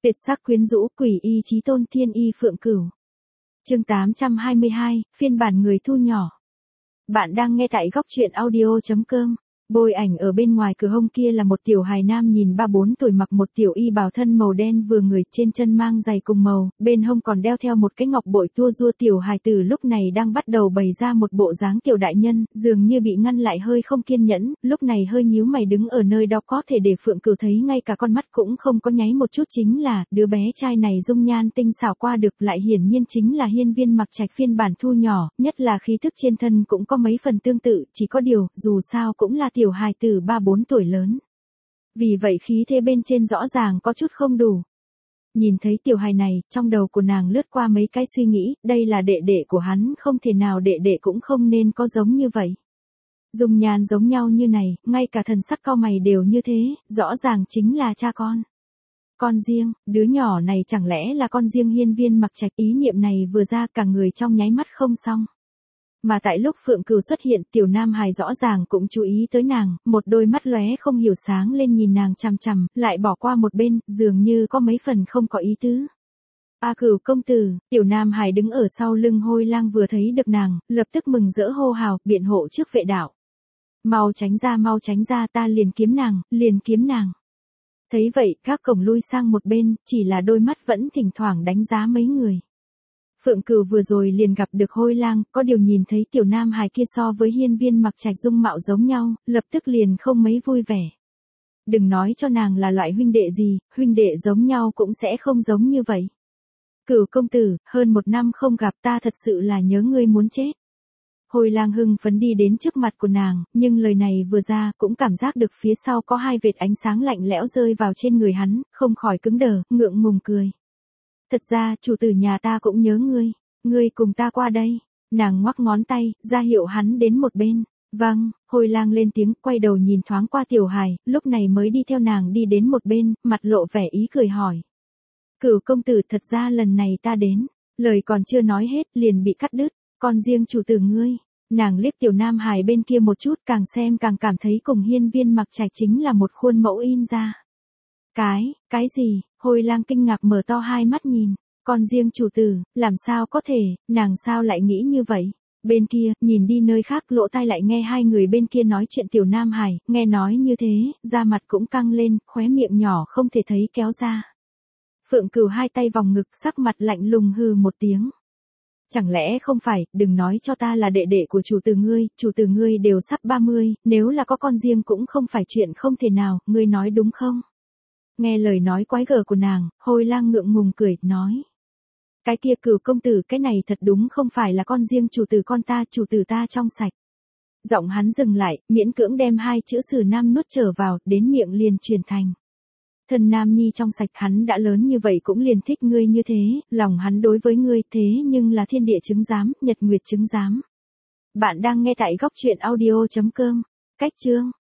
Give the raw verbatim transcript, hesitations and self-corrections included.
Tuyệt sắc quyến rũ, quỷ y chí tôn, thiên y phượng cửu. Chương tám trăm hai mươi hai, phiên bản người thu nhỏ. Bạn đang nghe tại góc truyện audio chấm com. Bôi ảnh ở bên ngoài cửa hông kia là một tiểu hài nam nhìn ba bốn tuổi, mặc một tiểu y bào thân màu đen vừa người, trên chân mang giày cùng màu, bên hông còn đeo theo một cái ngọc bội tua rua. Tiểu hài tử lúc này đang bắt đầu bày ra một bộ dáng tiểu đại nhân, dường như bị ngăn lại hơi không kiên nhẫn, lúc này hơi nhíu mày đứng ở nơi đó, có thể để Phượng Cửu thấy ngay cả con mắt cũng không có nháy một chút. Chính là, đứa bé trai này dung nhan tinh xảo qua được, lại hiển nhiên chính là Hiên Viên Mặc Trạch phiên bản thu nhỏ, nhất là khí thức trên thân cũng có mấy phần tương tự, chỉ có điều, dù sao cũng là tiểu hài tử ba bốn tuổi lớn. Vì vậy khí thế bên trên rõ ràng có chút không đủ. Nhìn thấy tiểu hài này, trong đầu của nàng lướt qua mấy cái suy nghĩ, đây là đệ đệ của hắn, không thể nào đệ đệ cũng không nên có giống như vậy. Dung nhan giống nhau như này, ngay cả thần sắc cau mày đều như thế, rõ ràng chính là cha con. Con riêng, đứa nhỏ này chẳng lẽ là con riêng Hiên Viên Mặc Trạch? Ý niệm này vừa ra, cả người trong nháy mắt không xong. Mà tại lúc Phượng Cửu xuất hiện, tiểu nam hài rõ ràng cũng chú ý tới nàng, một đôi mắt lóe không hiểu sáng lên nhìn nàng chằm chằm, lại bỏ qua một bên, dường như có mấy phần không có ý tứ. A Cửu công tử, tiểu nam hài đứng ở sau lưng Hôi Lang vừa thấy được nàng, lập tức mừng rỡ hô hào, biện hộ trước vệ đạo. Mau tránh ra, mau tránh ra, ta liền kiếm nàng, liền kiếm nàng. Thấy vậy, các cổng lui sang một bên, chỉ là đôi mắt vẫn thỉnh thoảng đánh giá mấy người. Phượng Cửu vừa rồi liền gặp được Hôi Lang, có điều nhìn thấy tiểu nam hài kia so với Hiên Viên Mặc Trạch dung mạo giống nhau, lập tức liền không mấy vui vẻ. Đừng nói cho nàng là loại huynh đệ gì, huynh đệ giống nhau cũng sẽ không giống như vậy. Cửu công tử, hơn một năm không gặp, ta thật sự là nhớ ngươi muốn chết. Hôi Lang hưng phấn đi đến trước mặt của nàng, nhưng lời này vừa ra, cũng cảm giác được phía sau có hai vệt ánh sáng lạnh lẽo rơi vào trên người hắn, không khỏi cứng đờ, ngượng ngùng cười. Thật ra, chủ tử nhà ta cũng nhớ ngươi, ngươi cùng ta qua đây. Nàng ngoắc ngón tay, ra hiệu hắn đến một bên. Vâng, Hôi Lang lên tiếng, quay đầu nhìn thoáng qua tiểu hài, lúc này mới đi theo nàng đi đến một bên, mặt lộ vẻ ý cười hỏi. Cửu công tử, thật ra lần này ta đến, lời còn chưa nói hết, liền bị cắt đứt, còn riêng chủ tử ngươi. Nàng liếc tiểu nam hài bên kia một chút, càng xem càng cảm thấy cùng Hiên Viên Mặc Trạch chính là một khuôn mẫu in ra. Cái, cái gì? Hôi Lang kinh ngạc mở to hai mắt nhìn, còn riêng chủ tử, làm sao có thể, nàng sao lại nghĩ như vậy? Bên kia, nhìn đi nơi khác, lỗ tai lại nghe hai người bên kia nói chuyện. Tiểu nam hài, nghe nói như thế, da mặt cũng căng lên, khóe miệng nhỏ không thể thấy kéo ra. Phượng Cửu hai tay vòng ngực, sắc mặt lạnh lùng hừ một tiếng. Chẳng lẽ không phải, đừng nói cho ta là đệ đệ của chủ tử ngươi, chủ tử ngươi đều sắp ba mươi, nếu là có con riêng cũng không phải chuyện không thể nào, ngươi nói đúng không? Nghe lời nói quái gở của nàng, Hôi Lang ngượng ngùng cười, nói. Cái kia Cửu công tử, cái này thật đúng không phải là con riêng chủ tử con ta, chủ tử ta trong sạch. Giọng hắn dừng lại, miễn cưỡng đem hai chữ sử nam nuốt trở vào, đến miệng liền truyền thành. Thần nam nhi trong sạch, hắn đã lớn như vậy cũng liền thích ngươi như thế, lòng hắn đối với ngươi thế nhưng là thiên địa chứng giám, nhật nguyệt chứng giám. Bạn đang nghe tại góc truyện audio chấm com. Cách chương.